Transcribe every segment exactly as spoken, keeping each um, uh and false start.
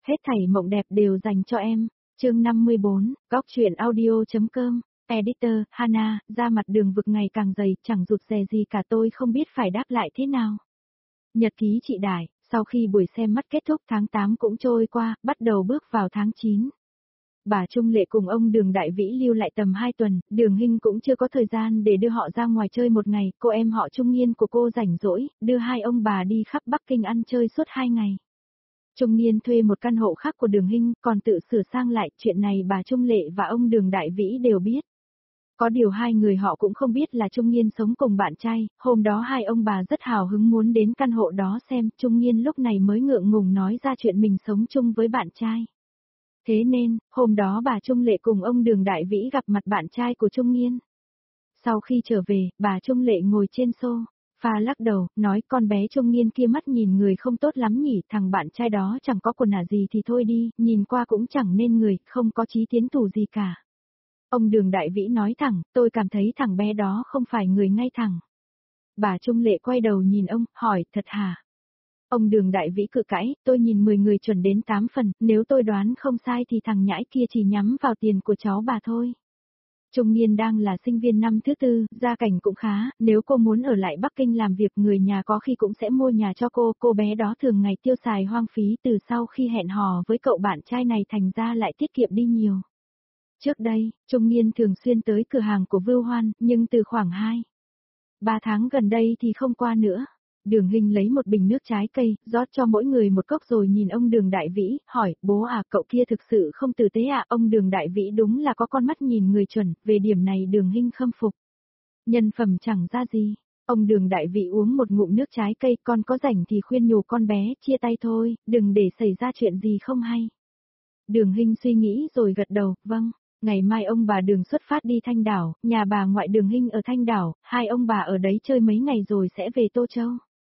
Hết thảy mộng đẹp đều dành cho em. Chương năm mươi bốn, góc truyện audio.com. Editor, Hana, da mặt Đường Vực ngày càng dày, chẳng rụt rè gì cả, tôi không biết phải đáp lại thế nào. Nhật ký chị Đại, sau khi buổi xem mắt kết thúc tháng tám cũng trôi qua, bắt đầu bước vào tháng chín. Bà Trung Lệ cùng ông Đường Đại Vĩ lưu lại tầm hai tuần, Đường Hinh cũng chưa có thời gian để đưa họ ra ngoài chơi một ngày, cô em họ Trung Niên của cô rảnh rỗi, đưa hai ông bà đi khắp Bắc Kinh ăn chơi suốt hai ngày. Trung Niên thuê một căn hộ khác của Đường Hinh, còn tự sửa sang lại, chuyện này bà Trung Lệ và ông Đường Đại Vĩ đều biết. Có điều hai người họ cũng không biết là Trung Niên sống cùng bạn trai, hôm đó hai ông bà rất hào hứng muốn đến căn hộ đó xem, Trung Niên lúc này mới ngượng ngùng nói ra chuyện mình sống chung với bạn trai. Thế nên, hôm đó bà Trung Lệ cùng ông Đường Đại Vĩ gặp mặt bạn trai của Trung Niên. Sau khi trở về, bà Trung Lệ ngồi trên xô, pha lắc đầu, nói con bé Trung Niên kia mắt nhìn người không tốt lắm nhỉ, thằng bạn trai đó chẳng có quần ả gì thì thôi đi, nhìn qua cũng chẳng nên người, không có chí tiến thủ gì cả. Ông Đường Đại Vĩ nói thẳng, tôi cảm thấy thằng bé đó không phải người ngay thẳng. Bà Trung Lệ quay đầu nhìn ông, hỏi, thật hả? Ông Đường Đại Vĩ cự cãi, tôi nhìn mười người chuẩn đến tám phần, nếu tôi đoán không sai thì thằng nhãi kia chỉ nhắm vào tiền của cháu bà thôi. Trung Niên đang là sinh viên năm thứ tư, gia cảnh cũng khá, nếu cô muốn ở lại Bắc Kinh làm việc người nhà có khi cũng sẽ mua nhà cho cô, cô bé đó thường ngày tiêu xài hoang phí từ sau khi hẹn hò với cậu bạn trai này thành ra lại tiết kiệm đi nhiều. Trước đây, Trung Niên thường xuyên tới cửa hàng của Vưu Hoan, nhưng từ khoảng hai, ba tháng gần đây thì không qua nữa. Đường Hinh lấy một bình nước trái cây, rót cho mỗi người một cốc rồi nhìn ông Đường Đại Vĩ, hỏi, bố à, cậu kia thực sự không tử tế à, ông Đường Đại Vĩ đúng là có con mắt nhìn người chuẩn, về điểm này Đường Hinh khâm phục. Nhân phẩm chẳng ra gì, ông Đường Đại Vĩ uống một ngụm nước trái cây, con có rảnh thì khuyên nhủ con bé, chia tay thôi, đừng để xảy ra chuyện gì không hay. Đường Hinh suy nghĩ rồi gật đầu, vâng. Ngày mai ông bà Đường xuất phát đi Thanh Đảo, nhà bà ngoại Đường Hinh ở Thanh Đảo, hai ông bà ở đấy chơi mấy ngày rồi sẽ về Tô Châu.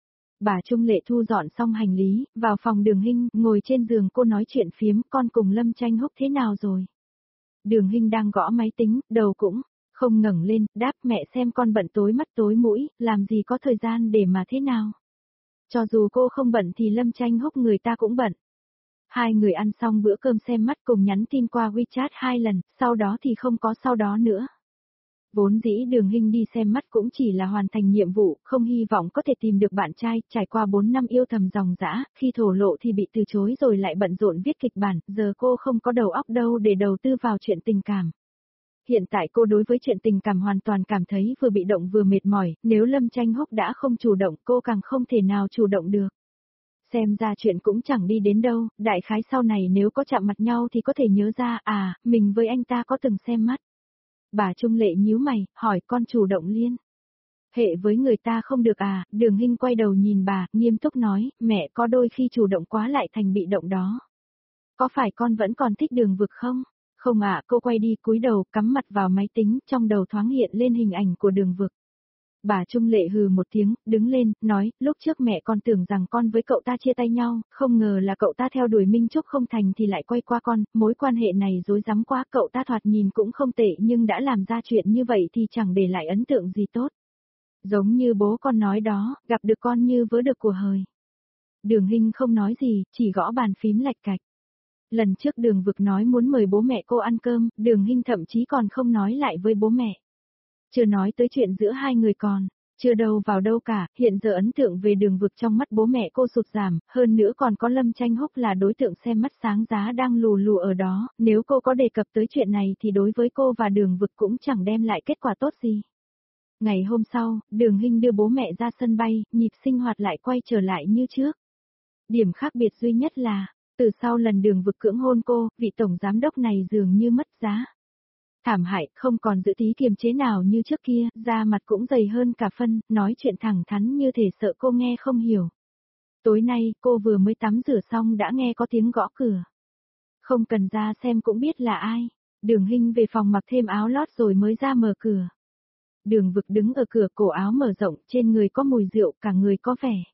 Bà Trung Lệ thu dọn xong hành lý, vào phòng Đường Hinh, ngồi trên giường cô nói chuyện phiếm, con cùng Lâm Tranh Húc thế nào rồi? Đường Hinh đang gõ máy tính, đầu cũng không ngẩng lên, đáp mẹ xem con bận tối mắt tối mũi, làm gì có thời gian để mà thế nào? Cho dù cô không bận thì Lâm Tranh Húc người ta cũng bận. Hai người ăn xong bữa cơm xem mắt cùng nhắn tin qua WeChat hai lần, sau đó thì không có sau đó nữa. Vốn dĩ Đường Hinh đi xem mắt cũng chỉ là hoàn thành nhiệm vụ, không hy vọng có thể tìm được bạn trai, trải qua bốn năm yêu thầm dòng dã, khi thổ lộ thì bị từ chối rồi lại bận rộn viết kịch bản, giờ cô không có đầu óc đâu để đầu tư vào chuyện tình cảm. Hiện tại cô đối với chuyện tình cảm hoàn toàn cảm thấy vừa bị động vừa mệt mỏi, nếu Lâm Tranh Húc đã không chủ động cô càng không thể nào chủ động được. Xem ra chuyện cũng chẳng đi đến đâu, đại khái sau này nếu có chạm mặt nhau thì có thể nhớ ra, à, mình với anh ta có từng xem mắt. Bà Trung Lệ nhíu mày, hỏi con chủ động liên hệ với người ta không được à, Đường Hinh quay đầu nhìn bà, nghiêm túc nói, mẹ có đôi khi chủ động quá lại thành bị động đó. Có phải con vẫn còn thích Đường Vực không? Không ạ, cô quay đi cúi đầu, cắm mặt vào máy tính, trong đầu thoáng hiện lên hình ảnh của Đường Vực. Bà Trung Lệ hừ một tiếng, đứng lên, nói, lúc trước mẹ con tưởng rằng con với cậu ta chia tay nhau, không ngờ là cậu ta theo đuổi Minh Trúc không thành thì lại quay qua con, mối quan hệ này rối rắm quá, cậu ta thoạt nhìn cũng không tệ nhưng đã làm ra chuyện như vậy thì chẳng để lại ấn tượng gì tốt. Giống như bố con nói đó, gặp được con như vớ được của hời. Đường Hinh không nói gì, chỉ gõ bàn phím lạch cạch. Lần trước Đường Vực nói muốn mời bố mẹ cô ăn cơm, Đường Hinh thậm chí còn không nói lại với bố mẹ. Chưa nói tới chuyện giữa hai người còn, chưa đâu vào đâu cả, hiện giờ ấn tượng về Đường Vực trong mắt bố mẹ cô sụt giảm, hơn nữa còn có Lâm Tranh Húc là đối tượng xem mắt sáng giá đang lù lù ở đó, nếu cô có đề cập tới chuyện này thì đối với cô và Đường Vực cũng chẳng đem lại kết quả tốt gì. Ngày hôm sau, Đường Hinh đưa bố mẹ ra sân bay, nhịp sinh hoạt lại quay trở lại như trước. Điểm khác biệt duy nhất là, từ sau lần Đường Vực cưỡng hôn cô, vị tổng giám đốc này dường như mất giá. Thảm hại, không còn giữ tí kiềm chế nào như trước kia, da mặt cũng dày hơn cả phân, nói chuyện thẳng thắn như thể sợ cô nghe không hiểu. Tối nay, cô vừa mới tắm rửa xong đã nghe có tiếng gõ cửa. Không cần ra xem cũng biết là ai. Đường Hinh về phòng mặc thêm áo lót rồi mới ra mở cửa. Đường Vực đứng ở cửa, cổ áo mở rộng, trên người có mùi rượu, cả người có vẻ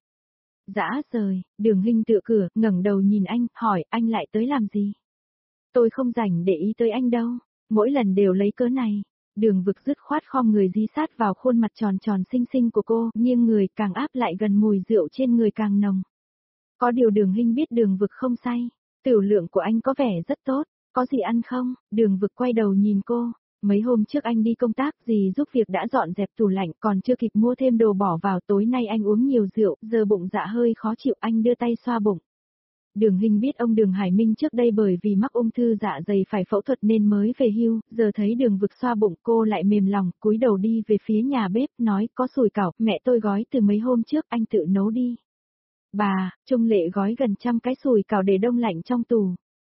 dã rời. Đường Hinh tựa cửa, ngẩng đầu nhìn anh, hỏi, anh lại tới làm gì? Tôi không rảnh để ý tới anh đâu. Mỗi lần đều lấy cớ này. Đường Vực dứt khoát khom người dí sát vào khuôn mặt tròn tròn xinh xinh của cô, nghiêng người càng áp lại gần, mùi rượu trên người càng nồng. Có điều Đường Hinh biết Đường Vực không say. Tiểu lượng của anh có vẻ rất tốt, có gì ăn không? Đường Vực quay đầu nhìn cô. Mấy hôm trước anh đi công tác, dì giúp việc đã dọn dẹp tủ lạnh, còn chưa kịp mua thêm đồ bỏ vào, tối nay anh uống nhiều rượu, giờ bụng dạ hơi khó chịu, anh đưa tay xoa bụng. Đường Hinh biết ông Đường Hải Minh trước đây bởi vì mắc ung thư dạ dày phải phẫu thuật nên mới về hưu, giờ thấy Đường Vực xoa bụng cô lại mềm lòng, cúi đầu đi về phía nhà bếp, nói có sủi cảo, mẹ tôi gói từ mấy hôm trước, anh tự nấu đi. Bà, Trung Lệ gói gần trăm cái sủi cảo để đông lạnh trong tủ.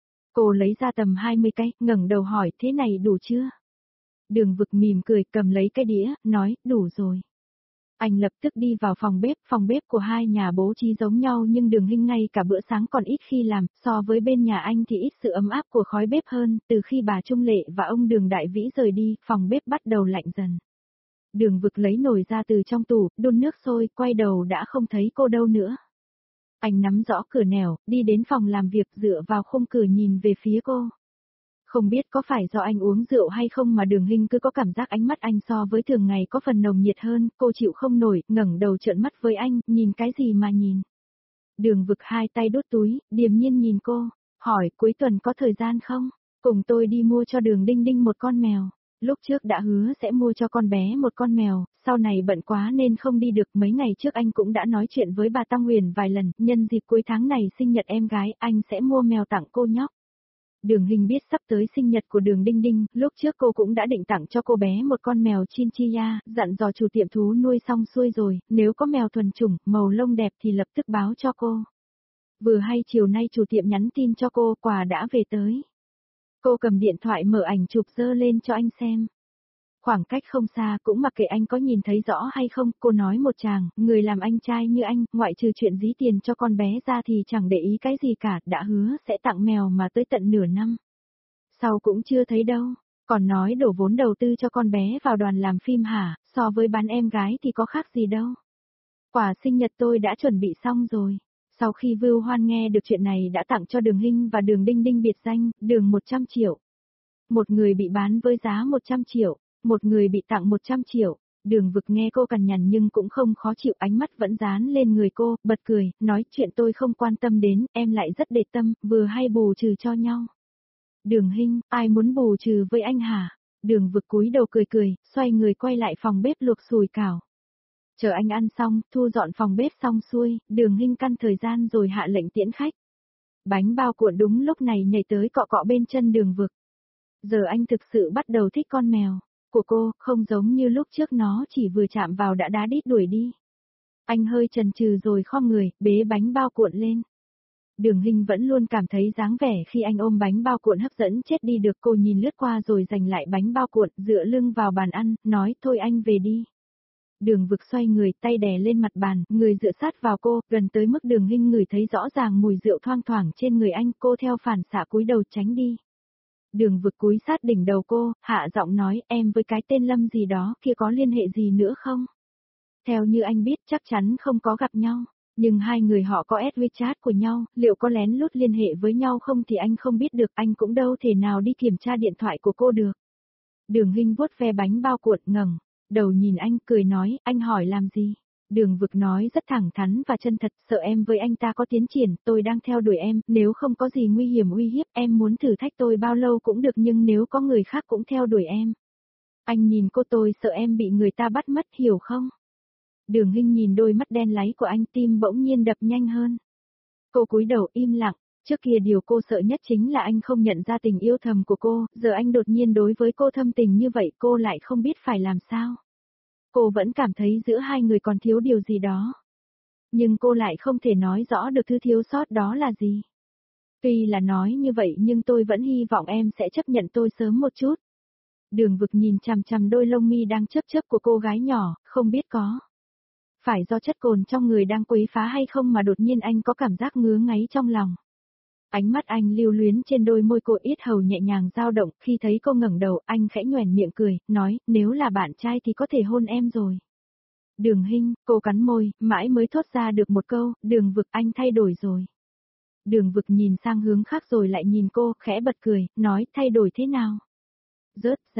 Cô lấy ra tầm hai mươi cái, ngẩng đầu hỏi thế này đủ chưa? Đường Vực mỉm cười cầm lấy cái đĩa, nói đủ rồi. Anh lập tức đi vào phòng bếp, phòng bếp của hai nhà bố trí giống nhau nhưng Đường Hinh ngay cả bữa sáng còn ít khi làm, so với bên nhà anh thì ít sự ấm áp của khói bếp hơn, từ khi bà Trung Lệ và ông Đường Đại Vĩ rời đi, phòng bếp bắt đầu lạnh dần. Đường Vực lấy nồi ra từ trong tủ, đun nước sôi, quay đầu đã không thấy cô đâu nữa. Anh nắm rõ cửa nẻo, đi đến phòng làm việc dựa vào khung cửa nhìn về phía cô. Không biết có phải do anh uống rượu hay không mà Đường Hinh cứ có cảm giác ánh mắt anh so với thường ngày có phần nồng nhiệt hơn, cô chịu không nổi, ngẩng đầu trợn mắt với anh, nhìn cái gì mà nhìn. Đường Vực hai tay đút túi, điềm nhiên nhìn cô, hỏi cuối tuần có thời gian không, cùng tôi đi mua cho Đường Đinh Đinh một con mèo. Lúc trước đã hứa sẽ mua cho con bé một con mèo, sau này bận quá nên không đi được, mấy ngày trước anh cũng đã nói chuyện với bà Tăng Huyền vài lần, nhân dịp cuối tháng này sinh nhật em gái, anh sẽ mua mèo tặng cô nhóc. Đường Hinh biết sắp tới sinh nhật của Đường Đinh Đinh, lúc trước cô cũng đã định tặng cho cô bé một con mèo Chinchilla, dặn dò chủ tiệm thú nuôi xong xuôi rồi, nếu có mèo thuần chủng, màu lông đẹp thì lập tức báo cho cô. Vừa hay chiều nay chủ tiệm nhắn tin cho cô, quà đã về tới. Cô cầm điện thoại mở ảnh chụp dơ lên cho anh xem. Khoảng cách không xa, cũng mặc kệ anh có nhìn thấy rõ hay không, cô nói một chàng, người làm anh trai như anh, ngoại trừ chuyện dí tiền cho con bé ra thì chẳng để ý cái gì cả, đã hứa sẽ tặng mèo mà tới tận nửa năm. Sau cũng chưa thấy đâu, còn nói đổ vốn đầu tư cho con bé vào đoàn làm phim hả, so với bán em gái thì có khác gì đâu. Quà sinh nhật tôi đã chuẩn bị xong rồi. Sau khi Vưu Hoan nghe được chuyện này đã tặng cho Đường Hinh và Đường Đinh Đinh biệt danh, Đường một trăm triệu. Một người bị bán với giá một trăm triệu. Một người bị tặng một trăm triệu, Đường Vực nghe cô cằn nhằn nhưng cũng không khó chịu, ánh mắt vẫn dán lên người cô, bật cười, nói chuyện tôi không quan tâm đến, em lại rất để tâm, vừa hay bù trừ cho nhau. Đường Hinh, ai muốn bù trừ với anh hả? Đường Vực cúi đầu cười cười, xoay người quay lại phòng bếp luộc sùi cảo. Chờ anh ăn xong, thu dọn phòng bếp xong xuôi, Đường Hinh căn thời gian rồi hạ lệnh tiễn khách. Bánh bao cuộn đúng lúc này nhảy tới cọ cọ bên chân Đường Vực. Giờ anh thực sự bắt đầu thích con mèo của cô, không giống như lúc trước nó chỉ vừa chạm vào đã đá đít đuổi đi. Anh hơi chần chừ rồi khom người, bế bánh bao cuộn lên. Đường Hinh vẫn luôn cảm thấy dáng vẻ khi anh ôm bánh bao cuộn hấp dẫn chết đi được, cô nhìn lướt qua rồi giành lại bánh bao cuộn, dựa lưng vào bàn ăn, nói thôi anh về đi. Đường Vực xoay người, tay đè lên mặt bàn, người dựa sát vào cô, gần tới mức Đường Hinh ngửi thấy rõ ràng mùi rượu thoang thoảng trên người anh, cô theo phản xạ cúi đầu tránh đi. Đường Vực cúi sát đỉnh đầu cô, hạ giọng nói em với cái tên Lâm gì đó kia có liên hệ gì nữa không? Theo như anh biết chắc chắn không có gặp nhau, nhưng hai người họ có add WeChat của nhau, liệu có lén lút liên hệ với nhau không thì anh không biết được, anh cũng đâu thể nào đi kiểm tra điện thoại của cô được. Đường Hinh vuốt ve bánh bao cuộn ngẩng đầu nhìn anh cười nói, anh hỏi làm gì? Đường Vực nói rất thẳng thắn và chân thật, sợ em với anh ta có tiến triển, tôi đang theo đuổi em, nếu không có gì nguy hiểm uy hiếp, em muốn thử thách tôi bao lâu cũng được nhưng nếu có người khác cũng theo đuổi em. Anh nhìn cô, tôi sợ em bị người ta bắt mất, hiểu không? Đường Hinh nhìn đôi mắt đen láy của anh, tim bỗng nhiên đập nhanh hơn. Cô cúi đầu im lặng, trước kia điều cô sợ nhất chính là anh không nhận ra tình yêu thầm của cô, giờ anh đột nhiên đối với cô thâm tình như vậy cô lại không biết phải làm sao. Cô vẫn cảm thấy giữa hai người còn thiếu điều gì đó. Nhưng cô lại không thể nói rõ được thứ thiếu sót đó là gì. Tuy là nói như vậy nhưng tôi vẫn hy vọng em sẽ chấp nhận tôi sớm một chút. Đường Vực nhìn chằm chằm đôi lông mi đang chớp chớp của cô gái nhỏ, không biết có phải do chất cồn trong người đang quấy phá hay không mà đột nhiên anh có cảm giác ngứa ngáy trong lòng. Ánh mắt anh lưu luyến trên đôi môi cô, yết hầu nhẹ nhàng dao động, khi thấy cô ngẩng đầu, anh khẽ nhoẻn miệng cười, nói, nếu là bạn trai thì có thể hôn em rồi. Đường Hinh, cô cắn môi, mãi mới thốt ra được một câu, Đường Vực anh thay đổi rồi. Đường Vực nhìn sang hướng khác rồi lại nhìn cô, khẽ bật cười, nói, thay đổi thế nào? Rớt giá,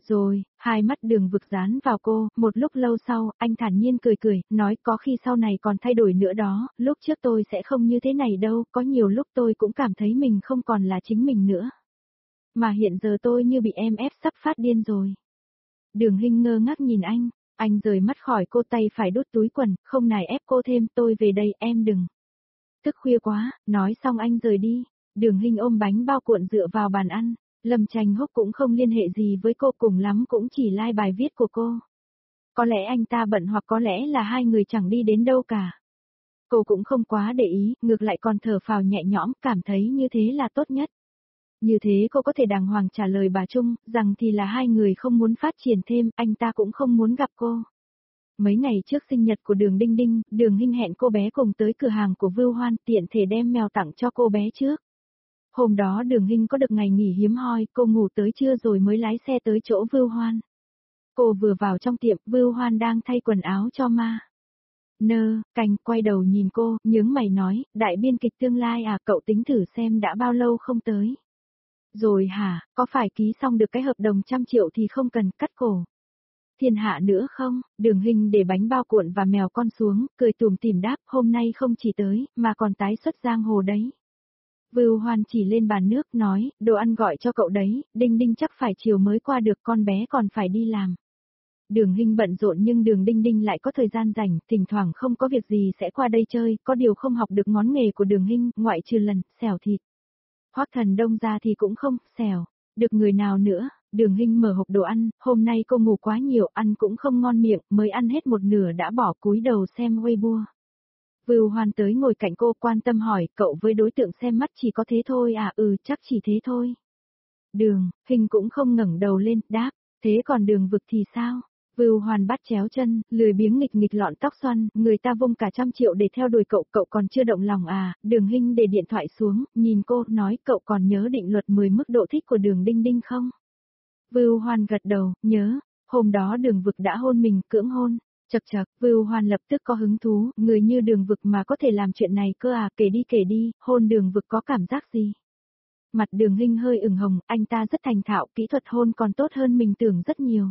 Rồi, hai mắt Đường Vực dán vào cô, một lúc lâu sau, anh thản nhiên cười cười, nói có khi sau này còn thay đổi nữa đó, lúc trước tôi sẽ không như thế này đâu, có nhiều lúc tôi cũng cảm thấy mình không còn là chính mình nữa. Mà hiện giờ tôi như bị em ép sắp phát điên rồi. Đường Hinh ngơ ngác nhìn anh, anh rời mắt khỏi cô, tay phải đút túi quần, không nài ép cô thêm, tôi về đây, em đừng. Thức khuya quá, nói xong anh rời đi. Đường Hinh ôm bánh bao cuộn dựa vào bàn ăn. Lâm Chanh Húc cũng không liên hệ gì với cô, cùng lắm cũng chỉ like bài viết của cô. Có lẽ anh ta bận hoặc có lẽ là hai người chẳng đi đến đâu cả. Cô cũng không quá để ý, ngược lại còn thở phào nhẹ nhõm, cảm thấy như thế là tốt nhất. Như thế cô có thể đàng hoàng trả lời bà Trung, rằng thì là hai người không muốn phát triển thêm, anh ta cũng không muốn gặp cô. Mấy ngày trước sinh nhật của Đường Đinh Đinh, Đường Hinh hẹn cô bé cùng tới cửa hàng của Vưu Hoan, tiện thể đem mèo tặng cho cô bé trước. Hôm đó Đường Hinh có được ngày nghỉ hiếm hoi, cô ngủ tới trưa rồi mới lái xe tới chỗ Vưu Hoan. Cô vừa vào trong tiệm, Vưu Hoan đang thay quần áo cho ma. Nơ, Canh quay đầu nhìn cô, nhướng mày nói, đại biên kịch tương lai à, cậu tính thử xem đã bao lâu không tới. Rồi hả, có phải ký xong được cái hợp đồng trăm triệu thì không cần cắt cổ. Thiên hạ nữa không? Đường Hinh để bánh bao cuộn và mèo con xuống, cười tủm tỉm đáp, hôm nay không chỉ tới, mà còn tái xuất giang hồ đấy. Vưu Hoan chỉ lên bàn nước nói, đồ ăn gọi cho cậu đấy, Đinh Đinh chắc phải chiều mới qua được, con bé còn phải đi làm. Đường Hinh bận rộn nhưng Đường Đinh Đinh lại có thời gian rảnh, thỉnh thoảng không có việc gì sẽ qua đây chơi, có điều không học được ngón nghề của Đường Hinh, ngoại trừ lần, xẻo thịt. Hoắc Thần Đông ra thì cũng không, xẻo, được người nào nữa. Đường Hinh mở hộp đồ ăn, hôm nay cô ngủ quá nhiều, ăn cũng không ngon miệng, mới ăn hết một nửa đã bỏ, cúi đầu xem Weibo. Vưu Hoan tới ngồi cạnh cô, quan tâm hỏi, cậu với đối tượng xem mắt chỉ có thế thôi à? Ừ, chắc chỉ thế thôi. Đường Hinh cũng không ngẩng đầu lên, đáp, thế còn Đường Vực thì sao? Vưu Hoan bắt chéo chân, lười biếng nghịch nghịch lọn tóc xoăn, người ta vung cả trăm triệu để theo đuổi cậu, cậu còn chưa động lòng à? Đường Hinh để điện thoại xuống, nhìn cô, nói, cậu còn nhớ định luật mười mức độ thích của Đường Đinh Đinh không? Vưu Hoan gật đầu, nhớ, hôm đó Đường Vực đã hôn mình, cưỡng hôn. Chậc chậc, Vưu Hoan lập tức có hứng thú, người như Đường Vực mà có thể làm chuyện này cơ à, kể đi kể đi, hôn Đường Vực có cảm giác gì? Mặt Đường Hinh hơi ửng hồng, anh ta rất thành thạo, kỹ thuật hôn còn tốt hơn mình tưởng rất nhiều.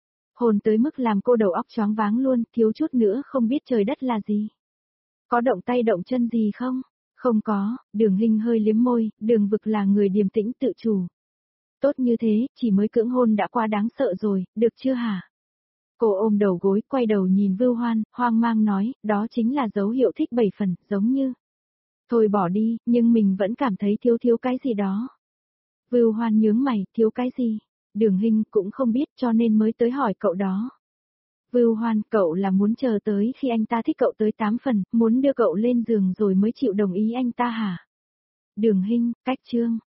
Hôn tới mức làm cô đầu óc choáng váng luôn, thiếu chút nữa không biết trời đất là gì. Có động tay động chân gì không? Không có, Đường Hinh hơi liếm môi, Đường Vực là người điềm tĩnh tự chủ. Tốt như thế, chỉ mới cưỡng hôn đã quá đáng sợ rồi, được chưa hả? Cô ôm đầu gối, quay đầu nhìn Vưu Hoan, hoang mang nói, đó chính là dấu hiệu thích bảy phần, giống như. Thôi bỏ đi, nhưng mình vẫn cảm thấy thiếu thiếu cái gì đó. Vưu Hoan nhướng mày, thiếu cái gì? Đường Hinh cũng không biết cho nên mới tới hỏi cậu đó. Vưu Hoan, cậu là muốn chờ tới khi anh ta thích cậu tới tám phần, muốn đưa cậu lên giường rồi mới chịu đồng ý anh ta hả? Đường Hinh, cách chương.